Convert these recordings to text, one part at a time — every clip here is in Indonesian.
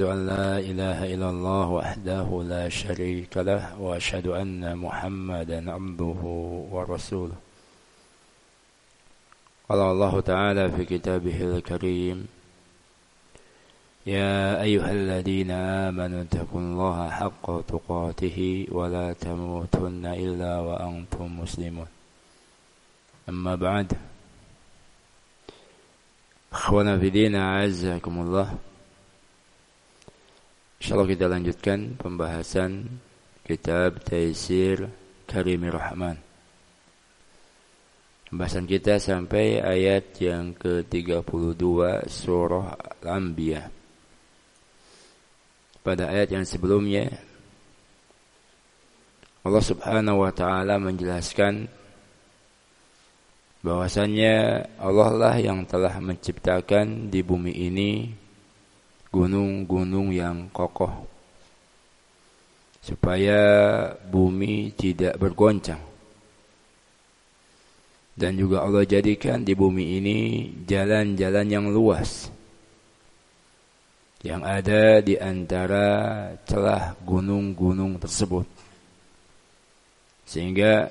أشهد أن لا إله إلا الله وحده لا شريك له وأشهد أن محمدا عبده ورسوله. قال الله تعالى في كتابه الكريم: يا أيها الذين آمنوا اتقوا الله حق تقاته ولا تموتن إلا وأنتم مسلمون. أما بعد، أخوانا في دين أعزكم الله. InsyaAllah kita lanjutkan pembahasan kitab Taisir Karimir Rahman. Pembahasan kita sampai ayat yang ke-32 surah Al-Anbiya. Pada ayat yang sebelumnya Allah Subhanahu wa taala menjelaskan bahwasannya Allah lah yang telah menciptakan di bumi ini gunung-gunung yang kokoh supaya bumi tidak bergoncang, dan juga Allah jadikan di bumi ini jalan-jalan yang luas yang ada di antara celah gunung-gunung tersebut, sehingga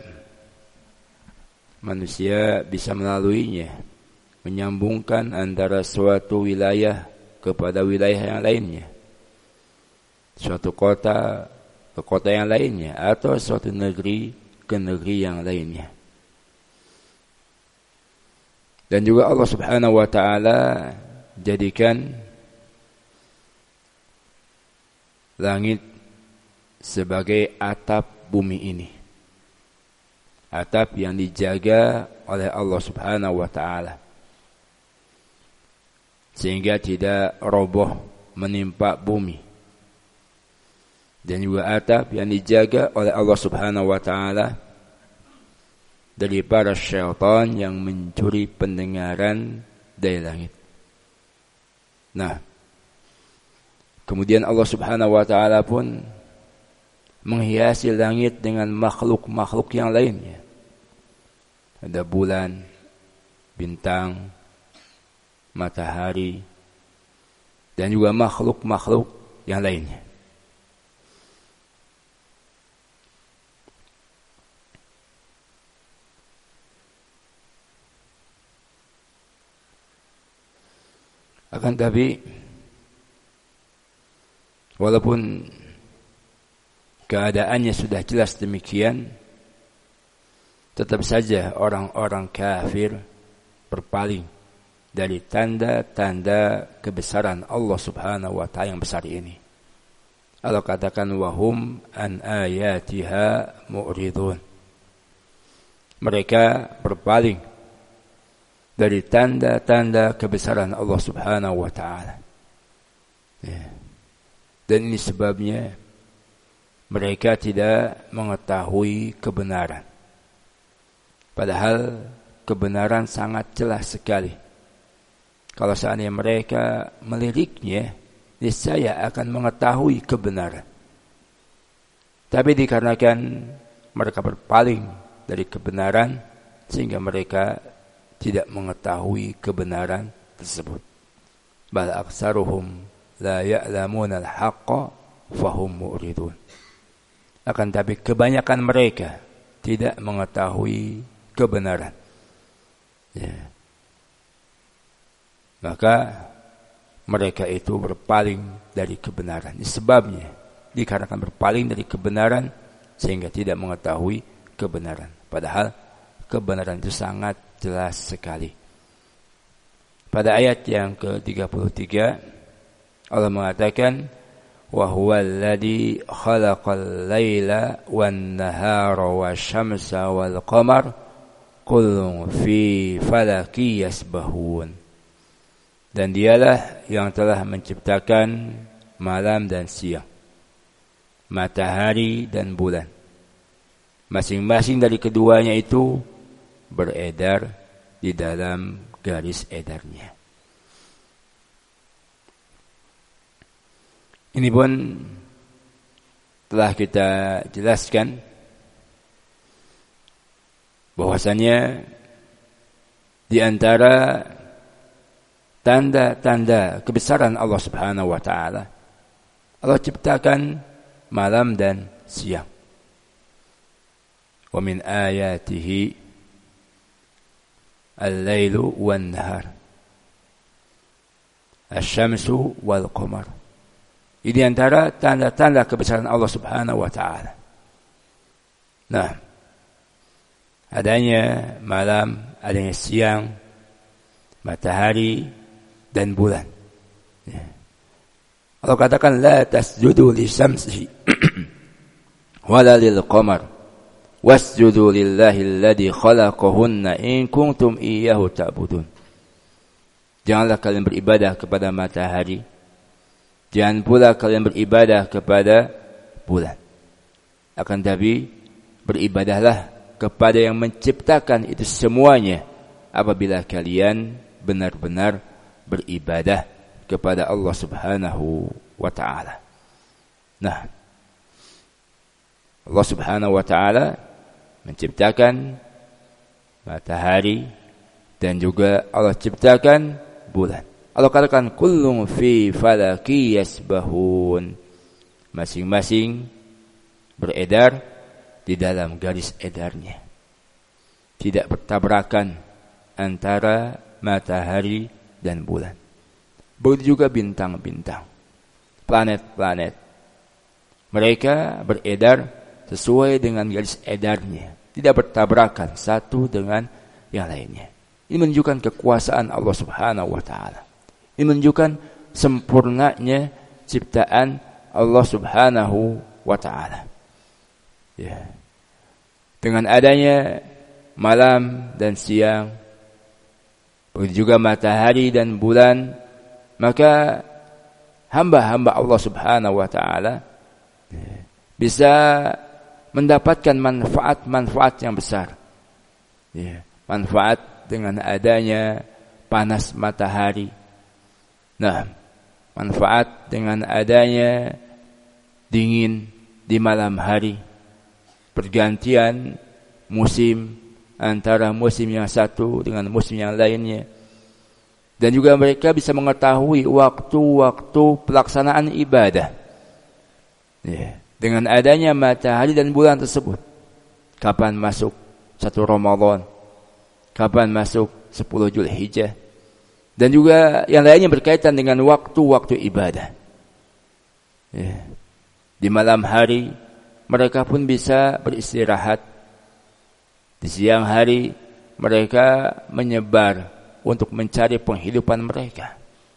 manusia bisa melaluinya, menyambungkan antara suatu wilayah kepada wilayah yang lainnya, suatu kota ke kota yang lainnya, atau suatu negeri ke negeri yang lainnya. Dan juga Allah Subhanahu wa taala jadikan langit sebagai atap bumi ini, atap yang dijaga oleh Allah Subhanahu wa taala, sehingga tidak roboh menimpa bumi. Dan juga atap yang dijaga oleh Allah Subhanahu wa taala dari para syaitan yang mencuri pendengaran dari langit. Nah, kemudian Allah Subhanahu wa taala pun menghiasi langit dengan makhluk-makhluk yang lainnya. Ada bulan, bintang, matahari, dan juga makhluk-makhluk yang lainnya. Akan tapi, walaupun keadaannya sudah jelas demikian, tetap saja orang-orang kafir berpaling dari tanda-tanda kebesaran Allah Subhanahu wa taala yang besar ini. Allah katakan wahum an ayatiha mu'ridun. Mereka berpaling dari tanda-tanda kebesaran Allah Subhanahu wa taala. Ya. Dan ini sebabnya mereka tidak mengetahui kebenaran. Padahal kebenaran sangat jelas sekali. Kalau seandainya mereka meliriknya, niscaya akan mengetahui kebenaran. Tapi dikarenakan mereka berpaling dari kebenaran, sehingga mereka tidak mengetahui kebenaran tersebut. Bal aksaruhum la ya'lamuna al-haqqa fahum mu'ridun. Akan tapi kebanyakan mereka tidak mengetahui kebenaran. Ya. Maka mereka itu berpaling dari kebenaran. Ini sebabnya, dikarenakan berpaling dari kebenaran sehingga tidak mengetahui kebenaran. Padahal kebenaran itu sangat jelas sekali. Pada ayat yang ke-33 Allah mengatakan wa huwal ladzi khalaqal laila wan nahara wasyamsa wal qamar kullun fi falaki yasbahun. Dan dialah yang telah menciptakan malam dan siang, matahari dan bulan. Masing-masing dari keduanya itu beredar di dalam garis edarnya. Ini pun telah kita jelaskan bahwasannya di antara tanda-tanda kebesaran Allah Subhanahu wa taala Allah ciptakan malam dan siang. Wa min ayatihi al-lailu wan nahar, asy-syamsu wal qamar. Ini antara tanda-tanda kebesaran Allah Subhanahu wa taala. Nah, adanya malam, adanya siang, matahari dan bulan. Ya. Allah katakan la tasjudu lisyamsi wala lilqamar wasjudu lillahi alladhi khalaqahunna in kuntum iyyahu ta'budun. Janganlah kalian beribadah kepada matahari, jangan pula kalian beribadah kepada bulan. Akan tapi beribadahlah kepada yang menciptakan itu semuanya apabila kalian benar-benar beribadah kepada Allah Subhanahu wa taala. Nah, Allah Subhanahu wa taala menciptakan matahari dan juga Allah ciptakan bulan. Allah katakan kullun fi falaki yasbahun. Masing-masing beredar di dalam garis edarnya. Tidak bertabrakan antara matahari dan bulan. Begitu juga bintang-bintang, planet-planet. Mereka beredar sesuai dengan garis edarnya, tidak bertabrakan satu dengan yang lainnya. Ini menunjukkan kekuasaan Allah Subhanahu wa taala. Ini menunjukkan sempurnanya ciptaan Allah Subhanahu wa taala. Ya. Dengan adanya malam dan siang, begitu juga matahari dan bulan, maka hamba-hamba Allah Subhanahu wa taala bisa mendapatkan manfaat-manfaat yang besar. Ya, manfaat dengan adanya panas matahari. Nah, manfaat dengan adanya dingin di malam hari. Pergantian musim antara musim yang satu dengan musim yang lainnya. Dan juga mereka bisa mengetahui waktu-waktu pelaksanaan ibadah. Ya. Dengan adanya matahari dan bulan tersebut. Kapan masuk 1 Ramadan. Kapan masuk 10 Zulhijjah. Dan juga yang lainnya berkaitan dengan waktu-waktu ibadah. Ya. Di malam hari mereka pun bisa beristirahat. Di siang hari mereka menyebar untuk mencari penghidupan mereka.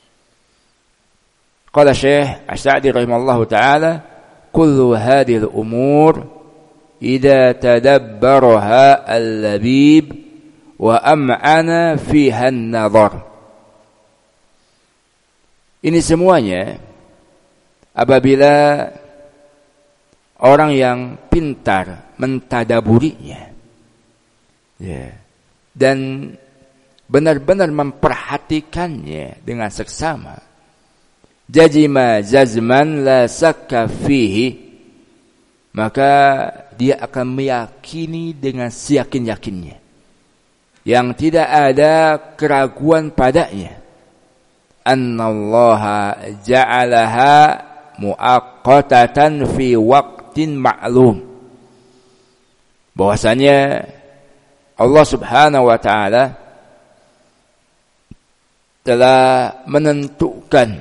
Qala Syekh As-Sa'di rahimallahu taala, kullu hadhihi al-umur idza tadabbaraha al-labib wa am'ana fiha an-nadhar. Ini semuanya apabila orang yang pintar mentadaburinya, ya, dan benar-benar memperhatikannya dengan seksama, jazima jazman la sakka fihi, maka dia akan meyakini dengan seyakin-yakinnya yang tidak ada keraguan padanya, annallaha ja'alaha muaqqatatan fi waqtin ma'lum, bahwasanya Allah Subhanahu wa taala telah menentukan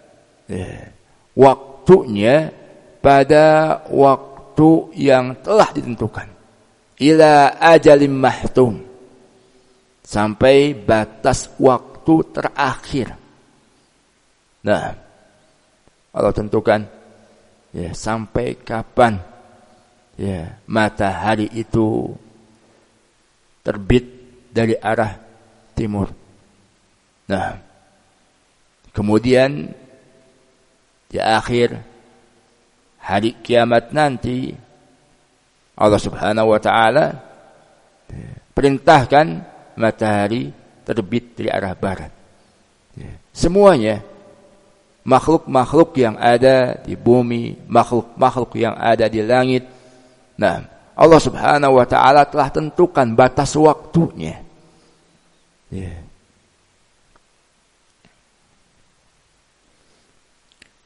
waktunya pada waktu yang telah ditentukan, ila ajalim mahtum, sampai batas waktu terakhir. Nah, Allah tentukan ya sampai kapan ya matahari itu terbit dari arah timur. Nah, kemudian di akhir hari kiamat nanti Allah Subhanahu wa taala perintahkan matahari terbit dari arah barat. Semuanya makhluk-makhluk yang ada di bumi, makhluk-makhluk yang ada di langit. Nah, Allah Subhanahu wa taala telah tentukan batas waktunya.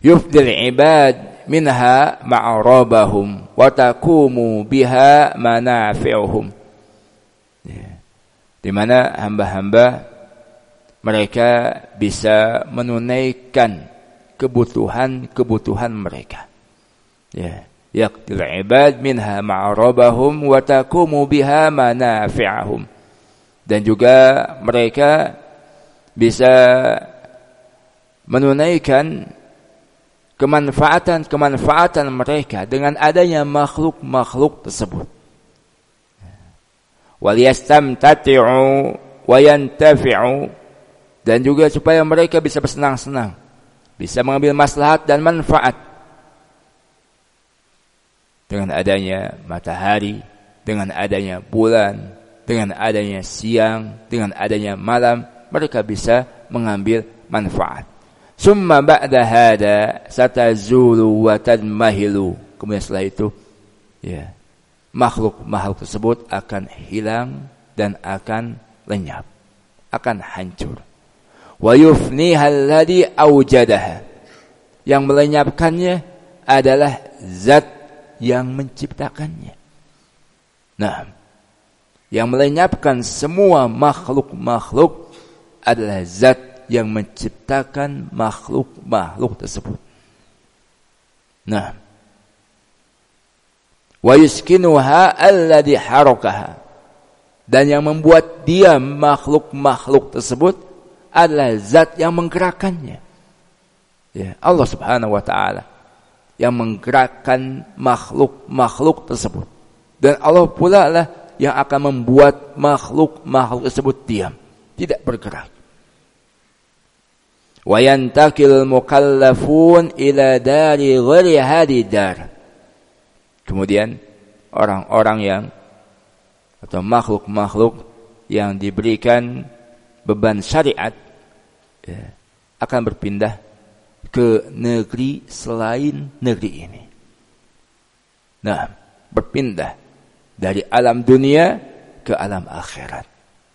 yufdil ibad minha ma'arabahum wa taqumu biha manafi'uhum. Di mana hamba-hamba mereka bisa menunaikan kebutuhan mereka. Ya, yaqdil ibad minha ma'arabahum wa taqumu biha manafi'ahum. Dan juga mereka bisa menunaikan kemanfaatan mereka dengan adanya makhluk tersebut. Wal yastamtati'u wa yantafi'u, dan juga supaya mereka bisa bersenang-senang, bisa mengambil maslahat dan manfaat dengan adanya matahari, dengan adanya bulan, dengan adanya siang, dengan adanya malam, mereka bisa mengambil manfaat. Summa ba'da hada satazulu wa tadmahilu. Kemudian setelah itu, ya, makhluk tersebut akan hilang dan akan lenyap, akan hancur. Wa yufniha alladhi awjadaha. Yang melenyapkannya adalah zat yang menciptakannya. Nah, yang melenyapkan semua makhluk adalah zat yang menciptakan makhluk tersebut. Nah, wa yuskinuha alladhi harakaha, dan yang membuat diam makhluk tersebut adalah zat yang menggerakkannya. Ya, Allah Subhanahu wa taala yang menggerakkan makhluk tersebut. Dan Allah pula lah yang akan membuat makhluk tersebut diam, tidak bergerak. Wa yantakil mukallafun ila dari ghairi hadi dar. Kemudian orang-orang yang atau makhluk yang diberikan beban syariat, ya, akan berpindah ke negeri selain negeri ini. Nah, berpindah dari alam dunia ke alam akhirat.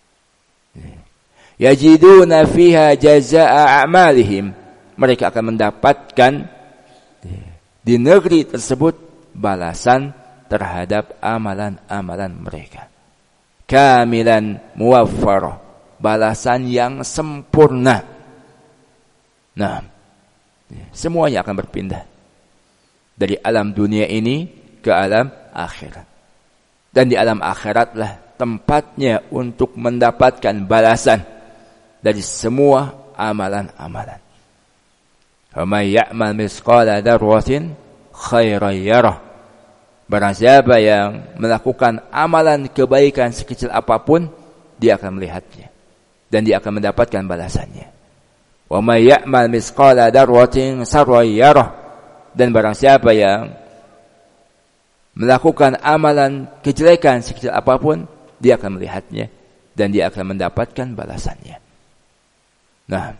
Yajiduna fiha jazaa'a a'malihim. Mereka akan mendapatkan di negeri tersebut balasan terhadap amalan-amalan mereka. Kamilan muwaffar, balasan yang sempurna. Nah, semuanya akan berpindah dari alam dunia ini ke alam akhirat. Dan di alam akhiratlah tempatnya untuk mendapatkan balasan dari semua amalan-amalan. Faman ya'mal misqala dzarratin khairan yarah. Barang siapa yang melakukan amalan kebaikan sekecil apapun, dia akan melihatnya dan dia akan mendapatkan balasannya. Wa may ya'mal misqala dzarratin sarran yarah. Dan barang siapa yang melakukan amalan kejelekan sekecil apapun, dia akan melihatnya dan dia akan mendapatkan balasannya. Nah,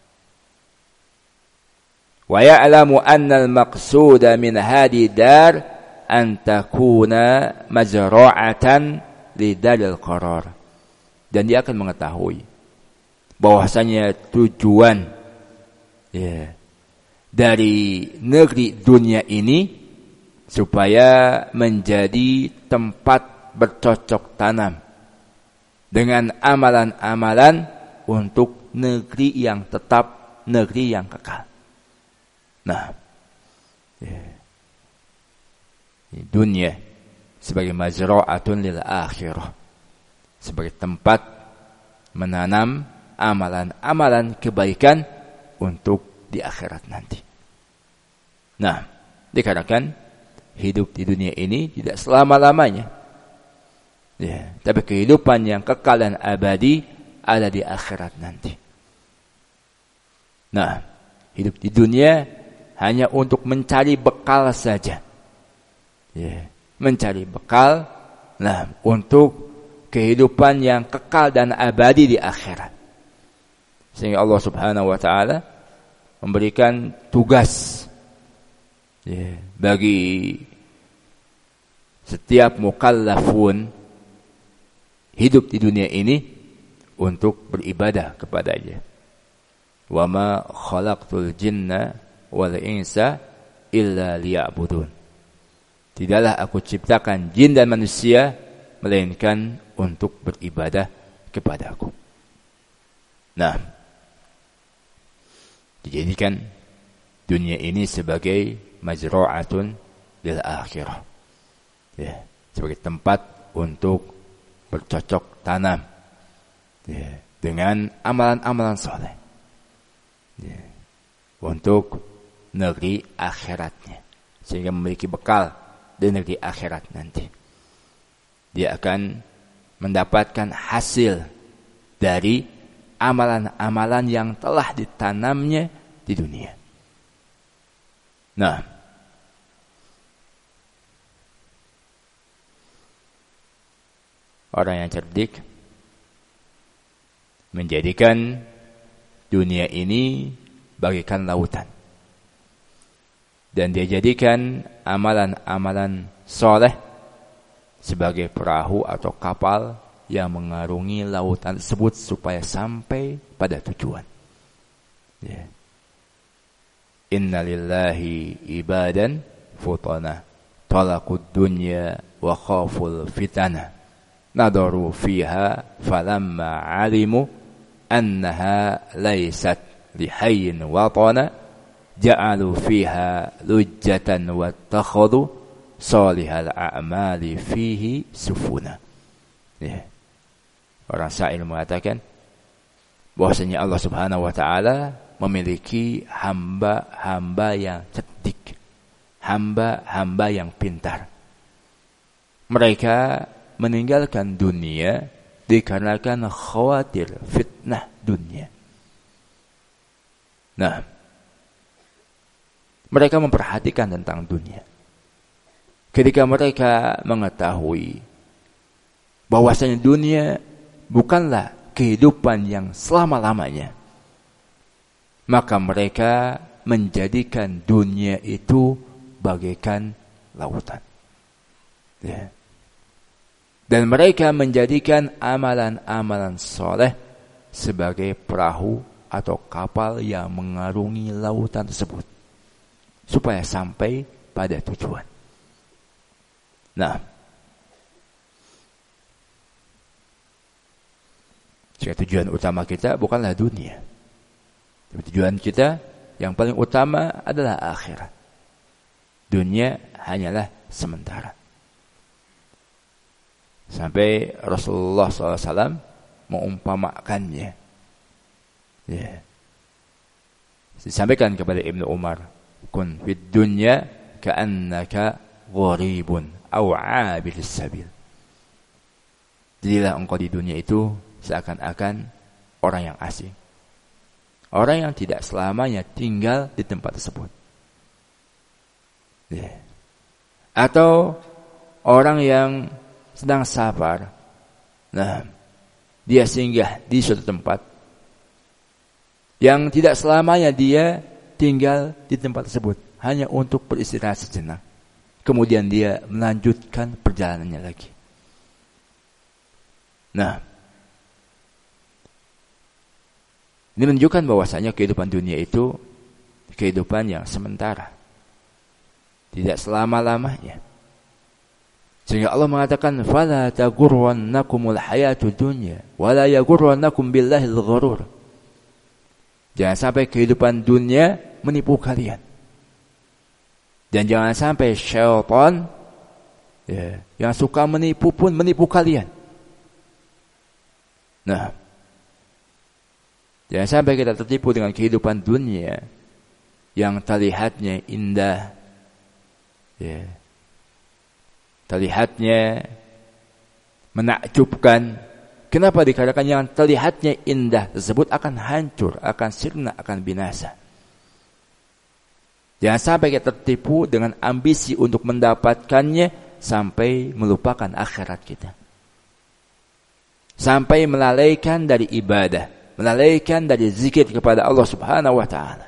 wa ya'lamu anna al-maqsuda min hadi dar an takuna mazra'atan li daril qarar. Dan dia akan mengetahui bahwasanya tujuan, ya, dari negeri dunia ini supaya menjadi tempat bercocok tanam dengan amalan-amalan untuk negeri yang tetap, negeri yang kekal. Nah, dunia sebagai mazra'atun lil akhirah, sebagai tempat menanam amalan-amalan kebaikan untuk di akhirat nanti. Nah, dikatakan hidup di dunia ini tidak selama-lamanya. Ya, tapi kehidupan yang kekal dan abadi ada di akhirat nanti. Nah, hidup di dunia hanya untuk mencari bekal saja. Ya, mencari bekal, nah, untuk kehidupan yang kekal dan abadi di akhirat. Sehingga Allah Subhanahu wa taala memberikan tugas, ya, bagi setiap mukallafun hidup di dunia ini untuk beribadah kepadanya. Wa ma khalaqtul jinna wal insa illa liya'budun. Tidaklah aku ciptakan jin dan manusia melainkan untuk beribadah kepada aku. Nah, dijadikan dunia ini sebagai majra'atun lil akhirah. Ya, sebagai tempat untuk bercocok tanam. Ya, dengan amalan-amalan soleh. Ya, untuk negeri akhiratnya. Sehingga memiliki bekal di negeri akhirat nanti. Dia akan mendapatkan hasil dari amalan-amalan yang telah ditanamnya di dunia. Nah, orang yang cerdik menjadikan dunia ini bagaikan lautan. Dan dia jadikan amalan-amalan soleh sebagai perahu atau kapal yang mengarungi lautan tersebut supaya sampai pada tujuan. Ya. Inna lillahi ibadan futana talaqud dunya wa khaful fitana nadaru fiha falamma alimu annaha laysat lihayyin watana ja'alu fiha lujjatan wattakhadhu salihal a'mali fihi sufuna. Ya. Orang syair mengatakan bahwasanya Allah Subhanahu wa taala memiliki hamba-hamba yang cerdik, hamba-hamba yang pintar. Mereka meninggalkan dunia dikarenakan khawatir fitnah dunia. Nah, mereka memperhatikan tentang dunia. Ketika mereka mengetahui bahwasanya dunia bukanlah kehidupan yang selama-lamanya, maka mereka menjadikan dunia itu bagaikan lautan. Ya. Dan mereka menjadikan amalan-amalan soleh sebagai perahu atau kapal yang mengarungi lautan tersebut supaya sampai pada tujuan. Nah, jika tujuan utama kita bukanlah dunia, tapi tujuan kita yang paling utama adalah akhirat. Dunia hanyalah sementara. Sampai Rasulullah SAW mengumpamakannya. Ya. Disampaikan kepada Ibnu Umar, kun fid dunya ka'annaka gharibun aw 'abiris sabil. Jadilah engkau di dunia itu seakan-akan orang yang asing. Orang yang tidak selamanya tinggal di tempat tersebut. Ya. Atau orang yang sedang safar. Nah, dia singgah di suatu tempat yang tidak selamanya dia tinggal di tempat tersebut, hanya untuk beristirahat sejenak. Kemudian dia melanjutkan perjalanannya lagi. Nah, ini menunjukkan bahwasanya kehidupan dunia itu kehidupan yang sementara, tidak selama-lamanya. Sehingga Allah mengatakan, "Fala taghurrannakumul hayatud dunya, wa la yaghurrannakum billahil ghurur." Jangan sampai kehidupan dunia menipu kalian. Dan jangan sampai syaitan yang suka menipu pun menipu kalian. Nah, jangan sampai kita tertipu dengan kehidupan dunia yang terlihatnya indah, terlihatnya menakjubkan. Kenapa? Dikarenakan yang terlihatnya indah tersebut akan hancur, akan sirna, akan binasa. Jangan sampai kita tertipu dengan ambisi untuk mendapatkannya sampai melupakan akhirat kita. Sampai melalaikan dari ibadah, melalaikan dari zikir kepada Allah Subhanahu wa taala.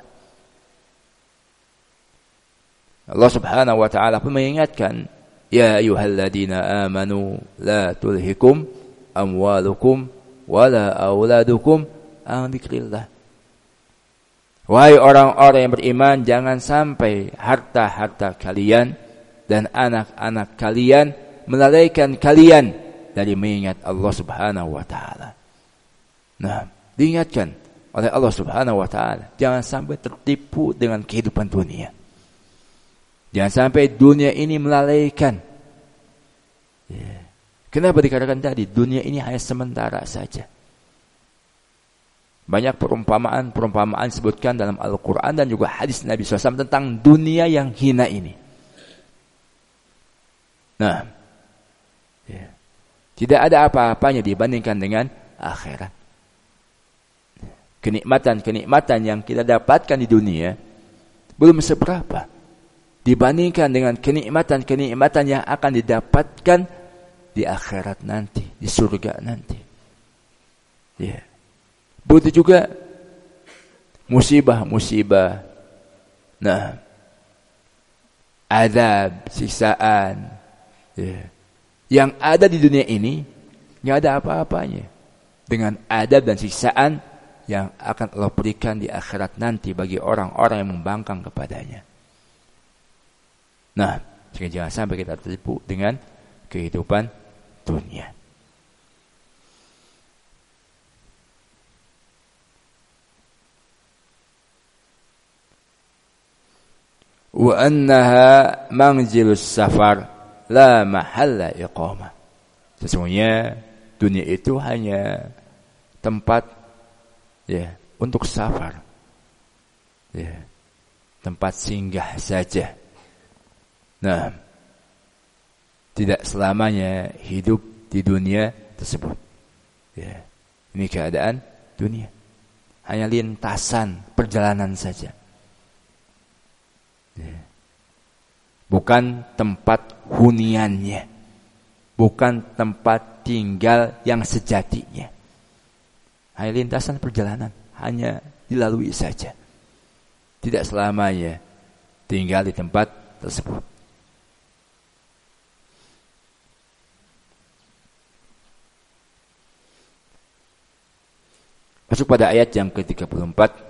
Allah Subhanahu wa taala pun mengingatkan, ya ayyuhalladzina amanu la tulhikum amwalukum wala auladukum an dzikrillah. Wahai orang-orang yang beriman, jangan sampai harta-harta kalian dan anak-anak kalian melalaikan kalian dari mengingat Allah Subhanahu wa taala. Nah, diingatkan oleh Allah Subhanahu wa taala, jangan sampai tertipu dengan kehidupan dunia. Jangan sampai dunia ini melalaikan. Kenapa dikatakan tadi dunia ini hanya sementara saja? Banyak perumpamaan disebutkan dalam Al-Quran dan juga hadis Nabi SAW tentang dunia yang hina ini. Nah, tidak ada apa-apanya dibandingkan dengan akhirat. Kenikmatan-kenikmatan yang kita dapatkan di dunia belum seberapa dibandingkan dengan kenikmatan-kenikmatan yang akan didapatkan di akhirat nanti, di surga nanti. Begitu juga musibah-musibah, nah, azab, siksaan, yang ada di dunia ini nggak ada apa-apanya dengan azab dan siksaan yang akan Allah berikan di akhirat nanti bagi orang-orang yang membangkang kepadanya. Nah, jangan sampai kita tertipu dengan kehidupan dunia. Wa annaha manzilus safar la mahalla iqamah. Sesungguhnya dunia itu hanya tempat untuk safar. Tempat singgah saja. Nah, tidak selamanya hidup di dunia tersebut. Ini keadaan dunia. Hanya lintasan perjalanan saja. Bukan tempat huniannya, bukan tempat tinggal yang sejatinya. Hanya lintasan perjalanan, hanya dilalui saja. Tidak selamanya tinggal di tempat tersebut. Masuk pada ayat yang ke-34.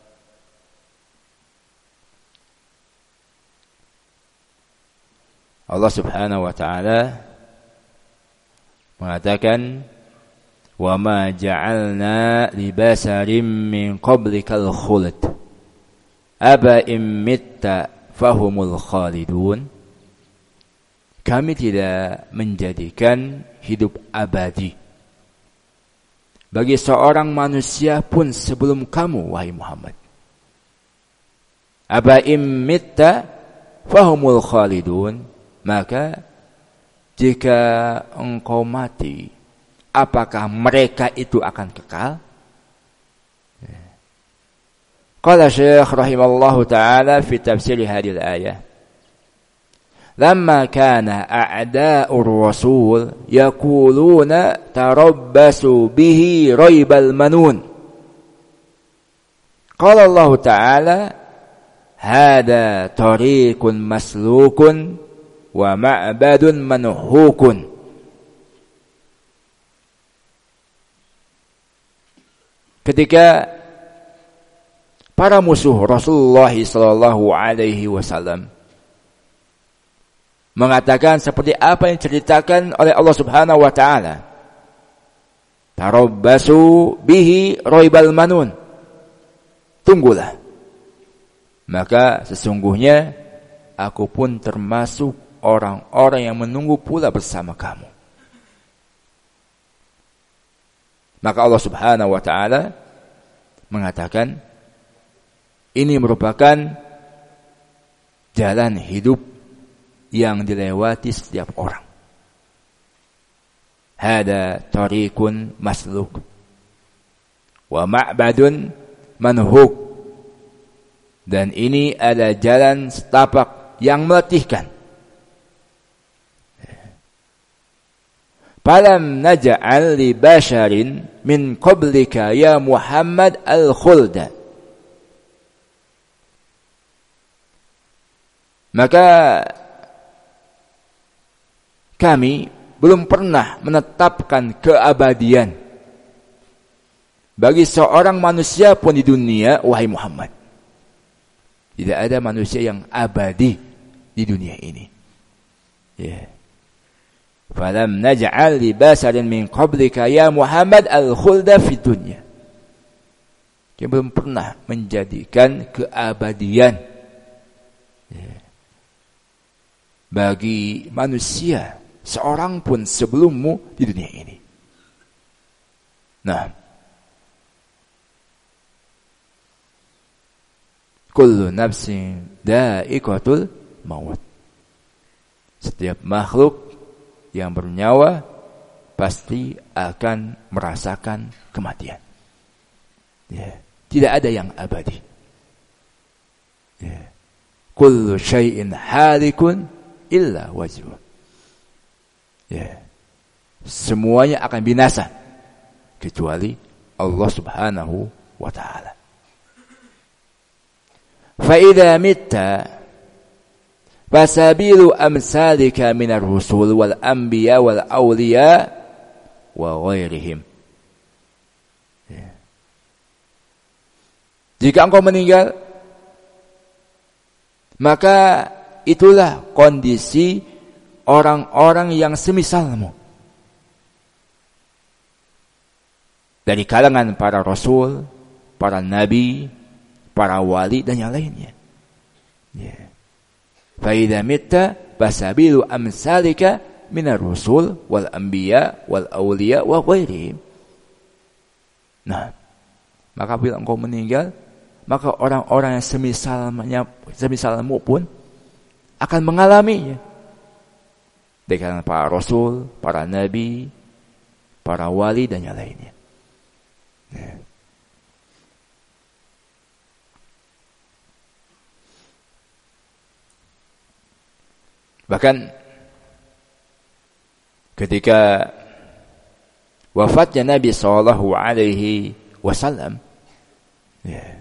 Allah Subhanahu wa taala mengatakan, "Wa ma ja'alna li basarin min qablikal khuld aba in mitta fahumul khalidun." Kami tidak menjadikan hidup abadi bagi seorang manusia pun sebelum kamu, wahai Muhammad. Aba in mitta fahumul khalidun. Maka jika engkau mati, apakah mereka itu akan kekal? Qala Syekh rahimallahu ta'ala fi tafsir hadhihi al-ayah. Lamma kana a'da'ur rasul yaquluna tarabbasu bihi raibal manun. Qala Allah ta'ala hada tariqun maslukun wa ma'badun manhukun. Ketika para musuh Rasulullah sallallahu alaihi wasallam mengatakan seperti apa yang diceritakan oleh Allah Subhanahu wa taala, tarabbasu bihi raibal manun. Tunggulah. Maka sesungguhnya aku pun termasuk orang-orang yang menunggu pula bersama kamu. Maka Allah Subhanahu wa taala mengatakan ini merupakan jalan hidup yang dilewati setiap orang. Hada tariqun masluk wa ma'badun manhuk. Dan ini adalah jalan setapak yang meletihkan. Falam naj'al li basharin min qablika ya Muhammad al-khulda. Maka kami belum pernah menetapkan keabadian bagi seorang manusia pun di dunia, wahai Muhammad. Tidak ada manusia yang abadi di dunia ini. Ya. Falam naj'al li basarin min qablika ya Muhammad al-khulda fid dunya. Kita belum pernah menjadikan keabadian bagi manusia seorang pun sebelummu di dunia ini. Nah, kullu nafsin dha'iqatul maut. Setiap makhluk yang bernyawa pasti akan merasakan kematian. Ya. Tidak ada yang abadi. Ya. Kullu syai'in halikun illa wajhuh. Ya. Semuanya akan binasa kecuali Allah Subhanahu wa taala. Fa idza mitta fasabilu amsalika minar rusul wal anbiya wal awliya wa ghairihim. Ya. Jika engkau meninggal, maka itulah kondisi orang-orang yang semisalmu. Dari kalangan para rasul, para nabi, para wali dan yang lainnya. Ya. Fa idza mitta fasabilu amsalika minar rusul wal anbiya wal awliya wa ghairihim. Nah, maka bila engkau meninggal, maka orang-orang yang semisalmu pun akan mengalaminya. Dari kalangan para rasul, para nabi, para wali dan yang lainnya. Ya. Bahkan ketika wafatnya Nabi sallallahu alaihi wasallam, ya,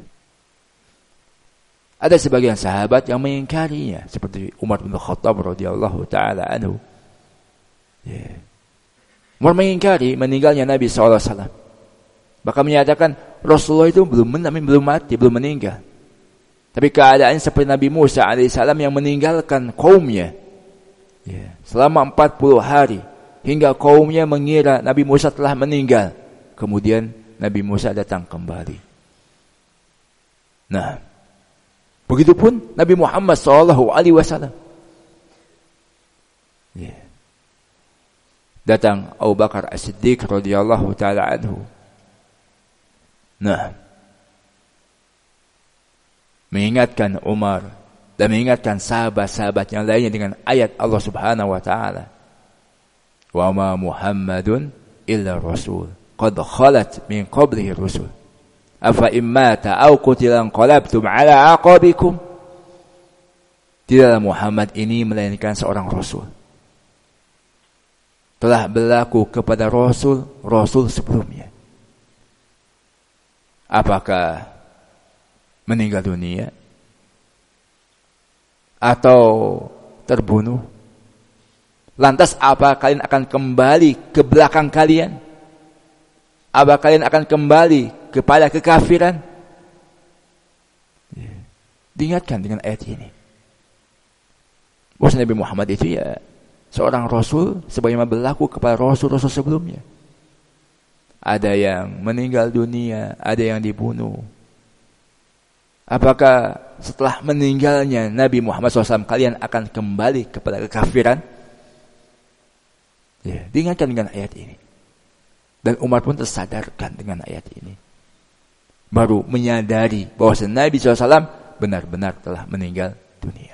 ada sebagian sahabat yang mengingkarinya, seperti Umar bin Khattab radhiyallahu taala anhu. Ya. Umar mengingkari meninggalnya Nabi sallallahu alaihi wasallam. Bahkan menyatakan Rasulullah itu belum mati, belum meninggal. Tapi keadaannya seperti Nabi Musa alaihissalam yang meninggalkan kaumnya. Ya, selama 40 hari hingga kaumnya mengira Nabi Musa telah meninggal. Kemudian Nabi Musa datang kembali. Nah, begitupun Nabi Muhammad SAW. Ya. Datang Abu Bakar As-Siddiq radhiyallahu taala anhu. Nah, mengingatkan Umar dan mengingatkan sahabat-sahabat yang lainnya dengan ayat Allah Subhanahu wa taala. Wa ma Muhammadun illa rasul qad khalat min qablihi rusul. Afa immata aw qutila qalabtum ala aqabikum. Tidaklah Muhammad ini melainkan seorang rasul. Telah berlaku kepada rasul sebelumnya. Apakah meninggal dunia atau terbunuh? Lantas apa kalian akan kembali ke belakang kalian? Apa kalian akan kembali kepada kekafiran? Diingatkan dengan ayat ini. Bahwa Nabi Muhammad itu ya seorang rasul sebagaimana berlaku kepada rasul-rasul sebelumnya. Ada yang meninggal dunia, ada yang dibunuh. Apakah setelah meninggalnya Nabi Muhammad SAW kalian akan kembali kepada kekafiran? Ya, diingatkan dengan ayat ini. Dan Umar pun tersadarkan dengan ayat ini. Baru menyadari bahwa Nabi SAW benar-benar telah meninggal dunia.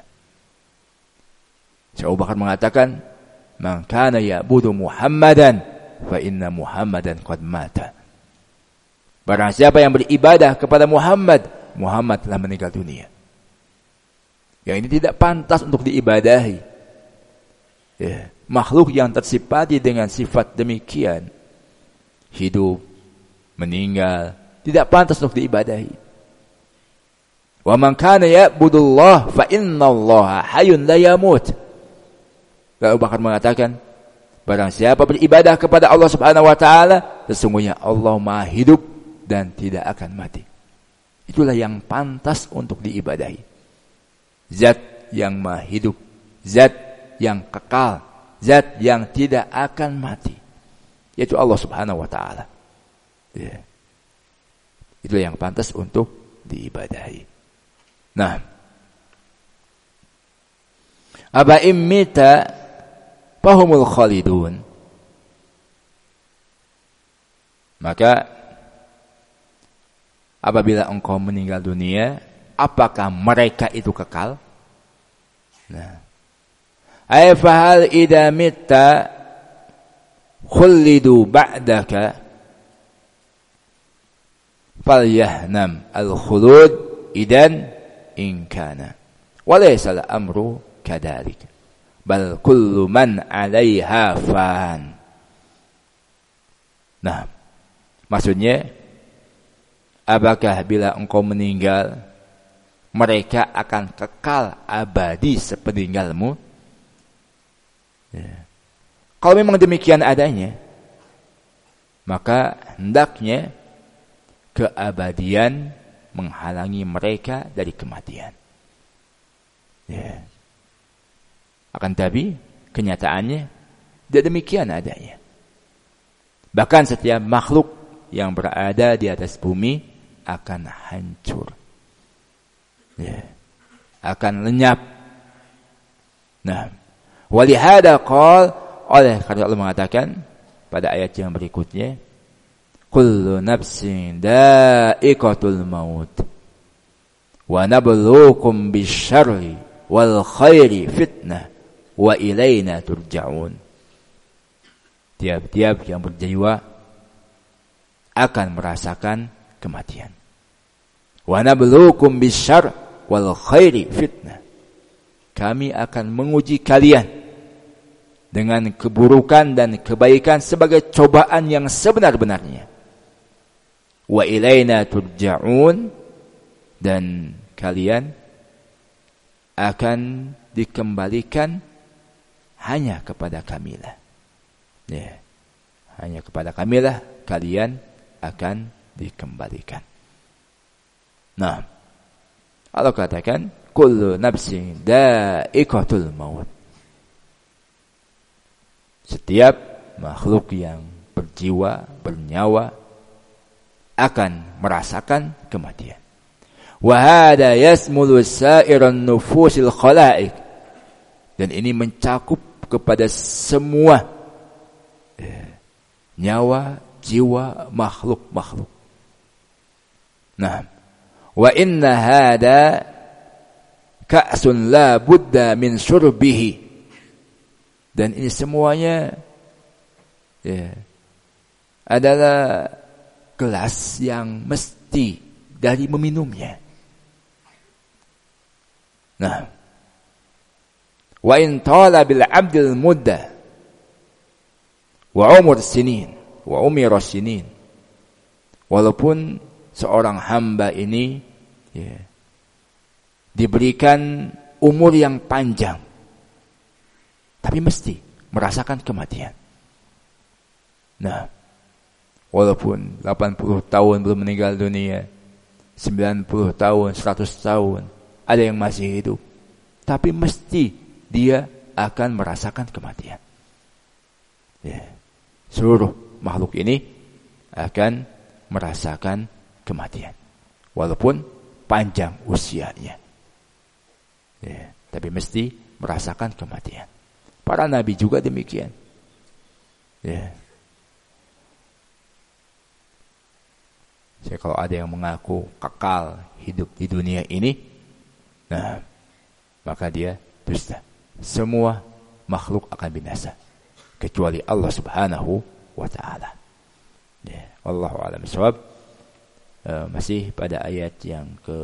Abu Bakar mengatakan, "Man kana ya'budu Muhammadan fa inna Muhammadan qad mata." Barang siapa yang beribadah kepada Muhammad telah meninggal dunia. Yang ini tidak pantas untuk diibadahi. Ya, makhluk yang tersifati dengan sifat demikian, hidup, meninggal, tidak pantas untuk diibadahi. Wa man kana ya'budullah fa innallaha hayyun la yamut. Abu Bakar mengatakan, barang siapa beribadah kepada Allah Subhanahu wa taala, sesungguhnya Allah Maha hidup dan tidak akan mati. Itulah yang pantas untuk diibadahi. zat yang maha hidup, zat yang kekal, zat yang tidak akan mati, yaitu Allah Subhanahu wa taala. Ya. Itu yang pantas untuk diibadahi. Nah, aba immita fahumul khalidun. Maka apabila engkau meninggal dunia, apakah mereka itu kekal? Nah, ay fahal idza mitta khulidu ba'daka falyahnam al-khulud idan in kana walaysa al-amru kadhalik bal kullu man 'alaiha fan. Nah, maksudnya, apakah bila engkau meninggal, mereka akan kekal abadi sepeninggalmu? Ya. Kalau memang demikian adanya, maka hendaknya keabadian menghalangi mereka dari kematian. Ya. Akan tapi, kenyataannya tidak demikian adanya. Bahkan setiap makhluk yang berada di atas bumi akan hancur, ya, akan lenyap. Nah, walihada qol, oleh karena Allah mengatakan pada ayat yang berikutnya, kullu nafsin da'iqatul maut wa nabluukum bisyarri wal khairi fitnah wa ilaina turja'un. Tiap-tiap yang berjiwa akan merasakan kematian. Wa nabluukum bisyarri wal khairi fitnah. Kami akan menguji kalian dengan keburukan dan kebaikan sebagai cobaan yang sebenar-benarnya. Wa ilaina turja'un, dan kalian akan dikembalikan hanya kepada kamilah. Ya, hanya kepada kamilah kalian akan dikembalikan. Nah, Allah katakan kullu nafsin da'iqatul maut. Setiap makhluk yang berjiwa, bernyawa akan merasakan kematian. Wa hada yasmulu sa'iran nufusil khala'iq. Dan ini mencakup kepada semua nyawa, jiwa, makhluk-makhluk. Nah, wa inna hada ka'sun la budda min syurbihi. Dan ini semuanya adalah gelas yang mesti dari meminumnya. Nah, wa in tala bil abdil mudda wa umur sinin wa umira sinin. Walaupun seorang hamba ini diberikan umur yang panjang, tapi mesti merasakan kematian. Nah, walaupun 80 tahun belum meninggal dunia, 90 tahun, 100 tahun, ada yang masih hidup, tapi mesti dia akan merasakan kematian. Seluruh makhluk ini akan merasakan kematian, walaupun panjang usianya. Tapi mesti merasakan kematian. Para nabi juga demikian. Jadi kalau ada yang mengaku kekal hidup di dunia ini, nah, maka dia dusta. Semua makhluk akan binasa kecuali Allah Subhanahu wa taala. Wallahu a'lam bishawab. Masih pada ayat yang ke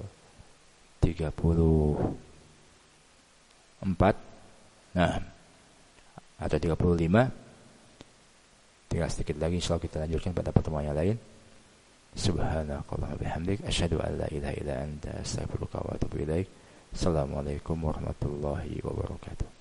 34. Nah, atau 35. Tinggal sedikit lagi, insyaallah kita lanjutkan pada pertemuan yang lain. Subhanakallahumma bihamdik asyhadu an la ilaha illa anta astaghfiruka wa atubu ilaik. Assalamualaikum warahmatullahi wabarakatuh.